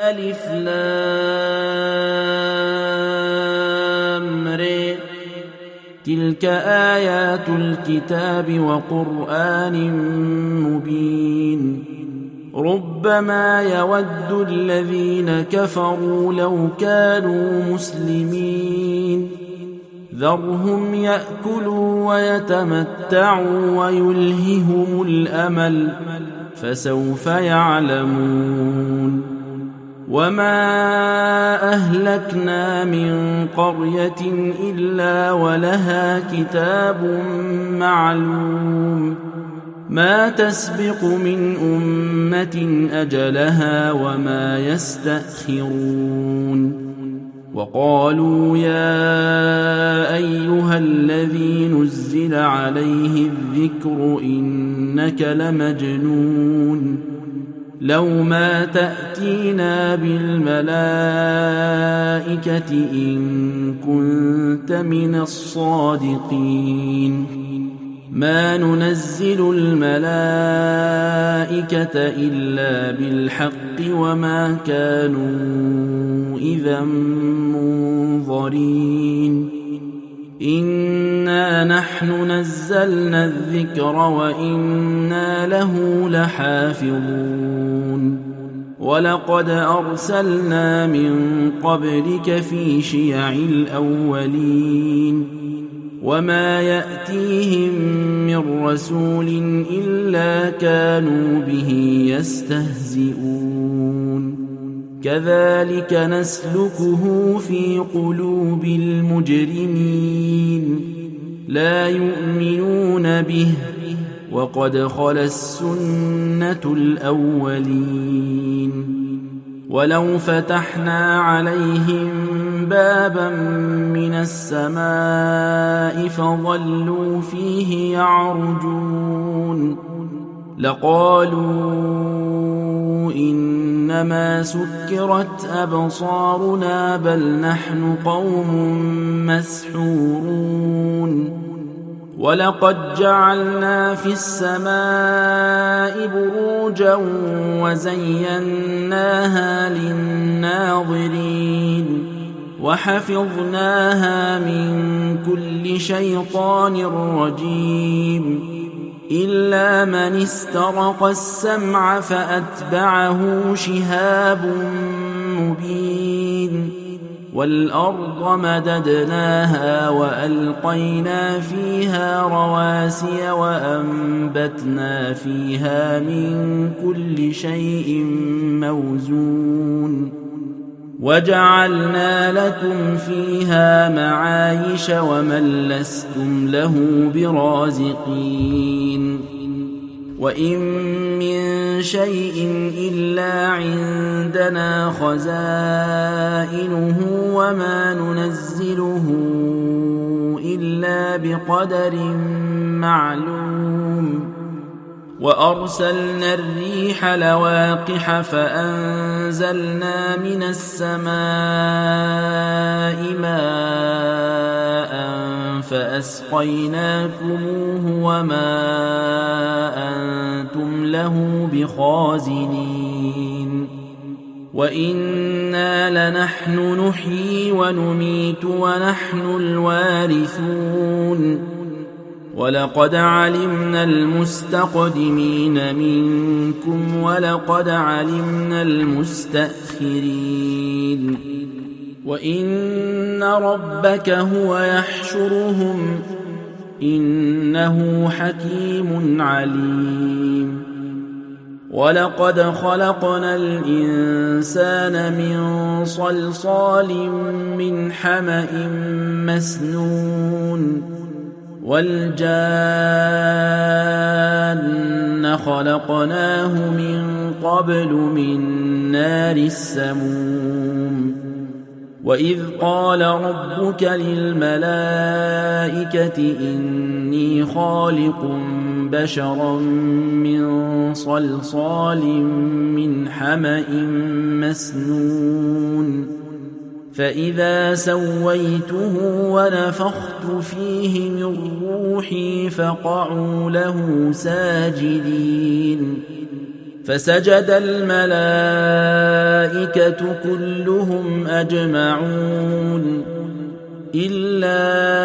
ألف لام ر تلك آيات الكتاب وقرآن مبين ربما يود الذين كفروا لو كانوا مسلمين ذرهم يأكلوا ويتمتعوا ويلههم الأمل فسوف يعلمون وما أهلكنا من قرية إلا ولها كتاب معلوم ما تسبق من أمة أجلها وما يستأخرون وقالوا يا أيها الذي نزل عليه الذكر إنك لمجنون لو ما تأتينا بالملائكة إن كنت من الصادقين ما ننزل الملائكة إلا بالحق وما كانوا إذا منظرين إنا نحن نزلنا الذكر وإنا له لحافظون ولقد أرسلنا من قبلك في شيع الأولين وما يأتيهم من رسول إلا كانوا به يستهزئون كذلك نسلكه في قلوب المجرمين لا يؤمنون به وقد خلت السنة الأولين ولو فتحنا عليهم بابا من السماء فظلوا فيه يعرجون لقالوا إنما سكرت أبصارنا بل نحن قوم مسحورون ولقد جعلنا في السماء بروجا وزيناها للناظرين وحفظناها من كل شيطان رجيم إلا من استرق السمع فأتبعه شهاب مبين والأرض مددناها وألقينا فيها رواسي وأنبتنا فيها من كل شيء موزون وجعلنا لكم فيها معايش ومن لستم له برازقين وإن من شيء إلا عندنا خزائنه وما ننزله إلا بقدر معلوم وأرسلنا الريح لواقح فأنزلنا من السماء ماء فأسقيناكموه وما أنتم له بخازنين وإنا لنحن نحيي ونميت ونحن الوارثون ولقد علمنا المستقدمين منكم ولقد علمنا المستأخرين وإن ربك هو يحشرهم إنه حكيم عليم ولقد خلقنا الإنسان من صلصال من حمأ مسنون والجان خلقناه من قبل من نار السموم وإذ قال ربك للملائكة إني خالق بشرا من صلصال من حمأ مسنون فإذا سويته ونفخت فيه من روحي فقعوا له ساجدين فسجد الملائكة كلهم أجمعون إلا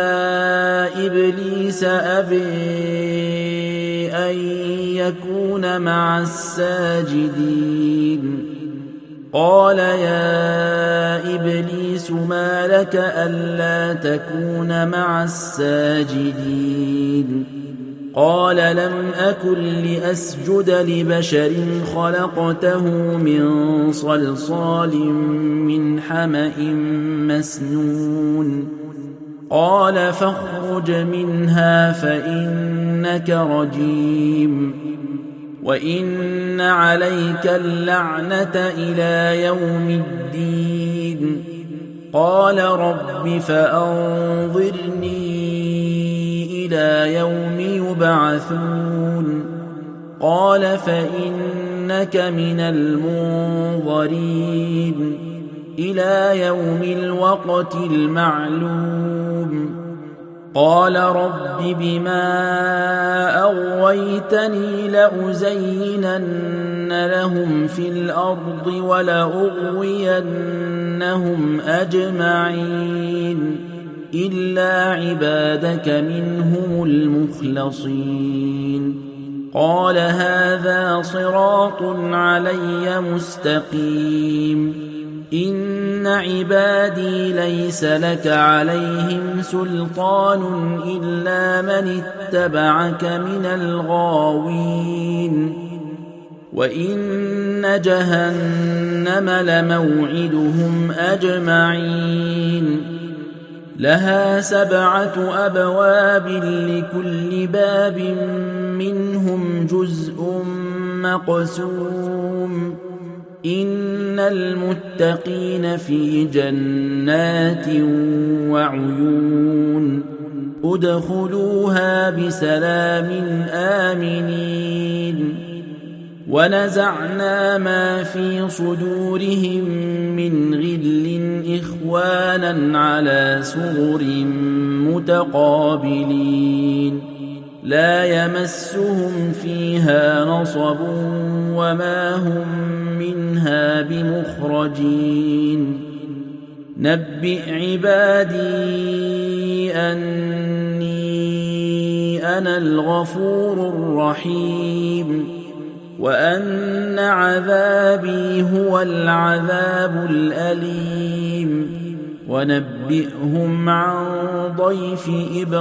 إبليس أبى أن يكون مع الساجدين قال يا إبليس ما لك ألا تكون مع الساجدين قال لم أكن لأسجد لبشر خلقته من صلصال من حمأ مسنون قال فاخرج منها فإنك رجيم وإن عليك اللعنة إلى يوم الدين قال رب فأنظرني إلى يوم يبعثون قال فإنك من المنظرين إلى يوم الوقت المعلوم قال رب بما أغويتني لأزينن لهم في الأرض ولأغوينهم أجمعين إلا عبادك منهم المخلصين قال هذا صراط علي مستقيم إن عبادي ليس لك عليهم سلطان إلا من اتبعك من الغاوين وإن جهنم لموعدهم أجمعين لها 7 أبواب لكل باب منهم جزء مقسوم إن المتقين في جنات وعيون ادخلوها بسلام آمنين ونزعنا ما في صدورهم من غل إخوانا على سرر متقابلين لا يمسهم فيها نصب وما هم منها بمخرجين نبئ عبادي أني أنا الغفور الرحيم وأن عذابي هو العذاب الأليم ونبئهم عن ضيف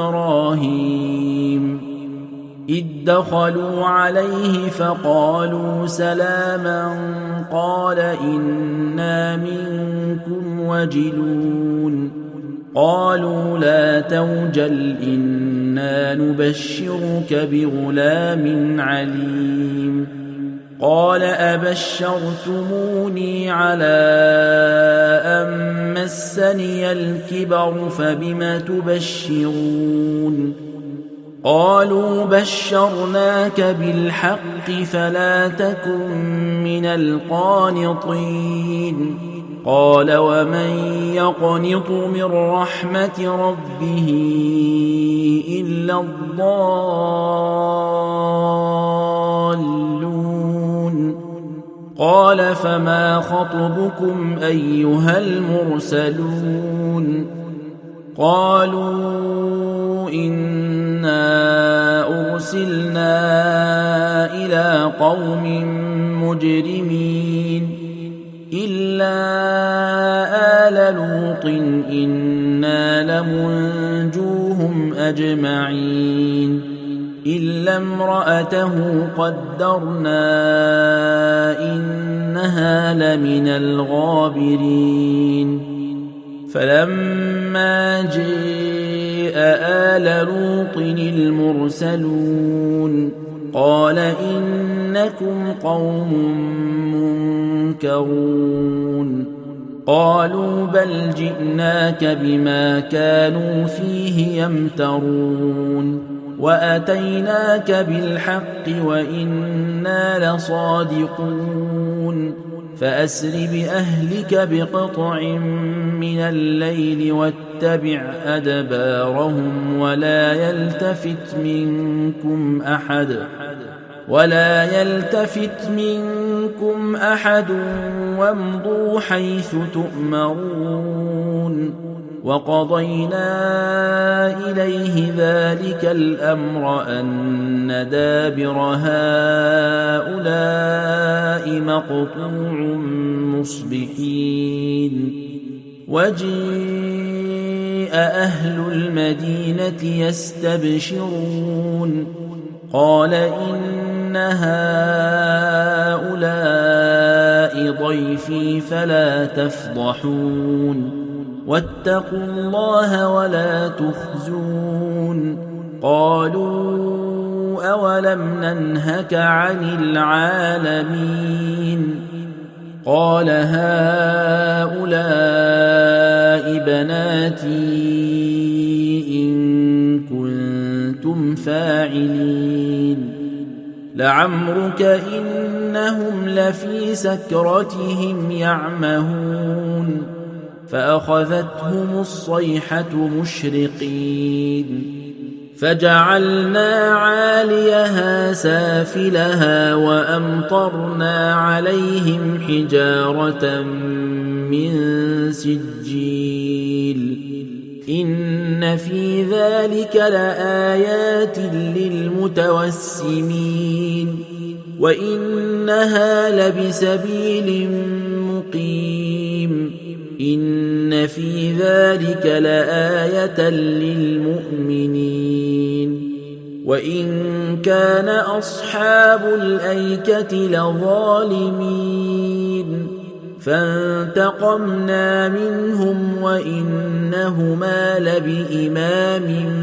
إبراهيم إذ دخلوا عليه فقالوا سلاما قال إنا منكم وجلون قالوا لا توجل إنا نبشرك بغلام عليم قال أبشرتموني على أن مسني الكبر فبم تبشرون قالوا بشرناك بالحق فلا تكن من القانطين قال ومن يقنط من رحمة ربه إلا الضالون قال فما خطبكم أيها المرسلون قالوا إنا أرسلنا إلى قوم مجرمين إلا آل لوط إنا لمنجوهم أجمعين إلا امرأته قدرنا إنها لمن الغابرين فلما جاء آل لوط المرسلون قال إنكم قوم منكرون قالوا بل جئناك بما كانوا فيه يمترون وأتيناك بالحق وإنا لصادقون فأسر بأهلك بقطع من الليل واتبع أدبارهم ولا يلتفت منكم أحد ولا يلتفت منكم أحد وامضوا حيث تؤمرون وقضينا إليه ذلك الأمر أن دابر هؤلاء مقطوع مصبحين وجيء أهل المدينة يستبشرون قال إن هؤلاء ضيفي فلا تفضحون واتقوا الله ولا تخزون قالوا أولم ننهك عن العالمين قال هؤلاء بناتي إن كنتم فاعلين لعمرك إنهم لفي سكرتهم يعمهون فأخذتهم الصيحة مشرقين فجعلنا عاليها سافلها وأمطرنا عليهم حجارة من سجيل إن في ذلك لآيات للمتوسمين وإنها لبسبيل مقيم إن في ذلك لآية للمؤمنين وإن كان أصحاب الأيكة لظالمين فانتقمنا منهم وإنهما لبإمام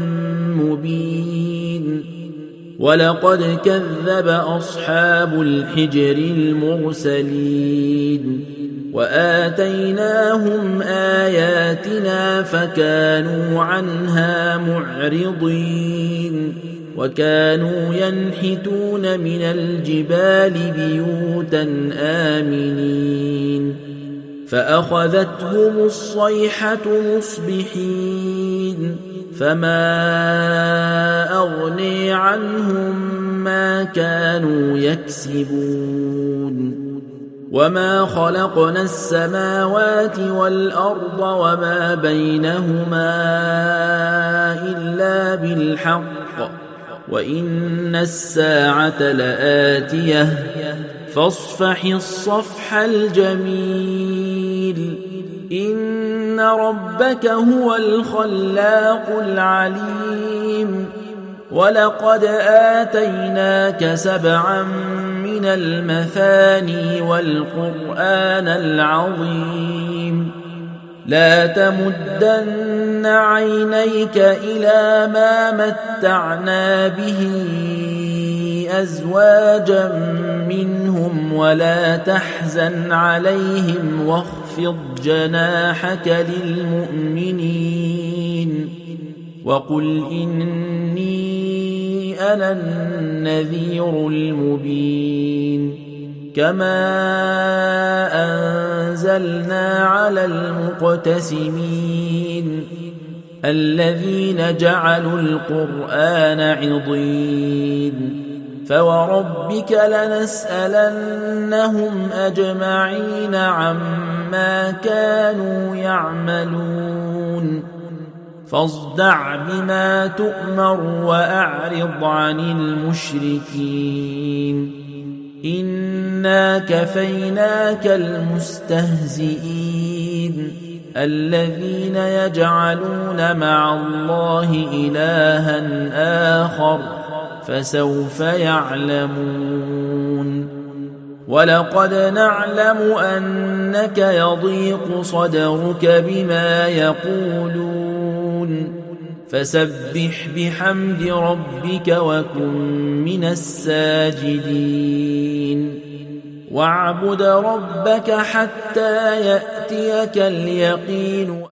مبين ولقد كذب أصحاب الحجر المرسلين وآتيناهم آياتنا فكانوا عنها معرضين وكانوا ينحتون من الجبال بيوتا آمنين فأخذتهم الصيحة مصبحين فما أغني عنهم ما كانوا يكسبون وما خلقنا السماوات والأرض وما بينهما إلا بالحق وإن الساعة لآتية فاصفح الصفح الجميل إن ربك هو الخلاق العليم ولقد آتيناك 7 من المثاني والقرآن العظيم لا تمدن عينيك إلى ما متعنا به أزواجا منهم ولا تحزن عليهم واخفض جناحك للمؤمنين وقل إني أنا النذير المبين كما أنزلنا على المقتسمين الذين جعلوا القرآن عضين فوربك لنسألنهم أجمعين عما كانوا يعملون فاصدع بما تؤمر وأعرض عن المشركين إنا كفيناك المستهزئين الذين يجعلون مع الله إلها آخر فسوف يعلمون ولقد نعلم أنك يضيق صدرك بما يقولون فسبح بحمد ربك وكن من الساجدين واعبد ربك حتى يأتيك اليقين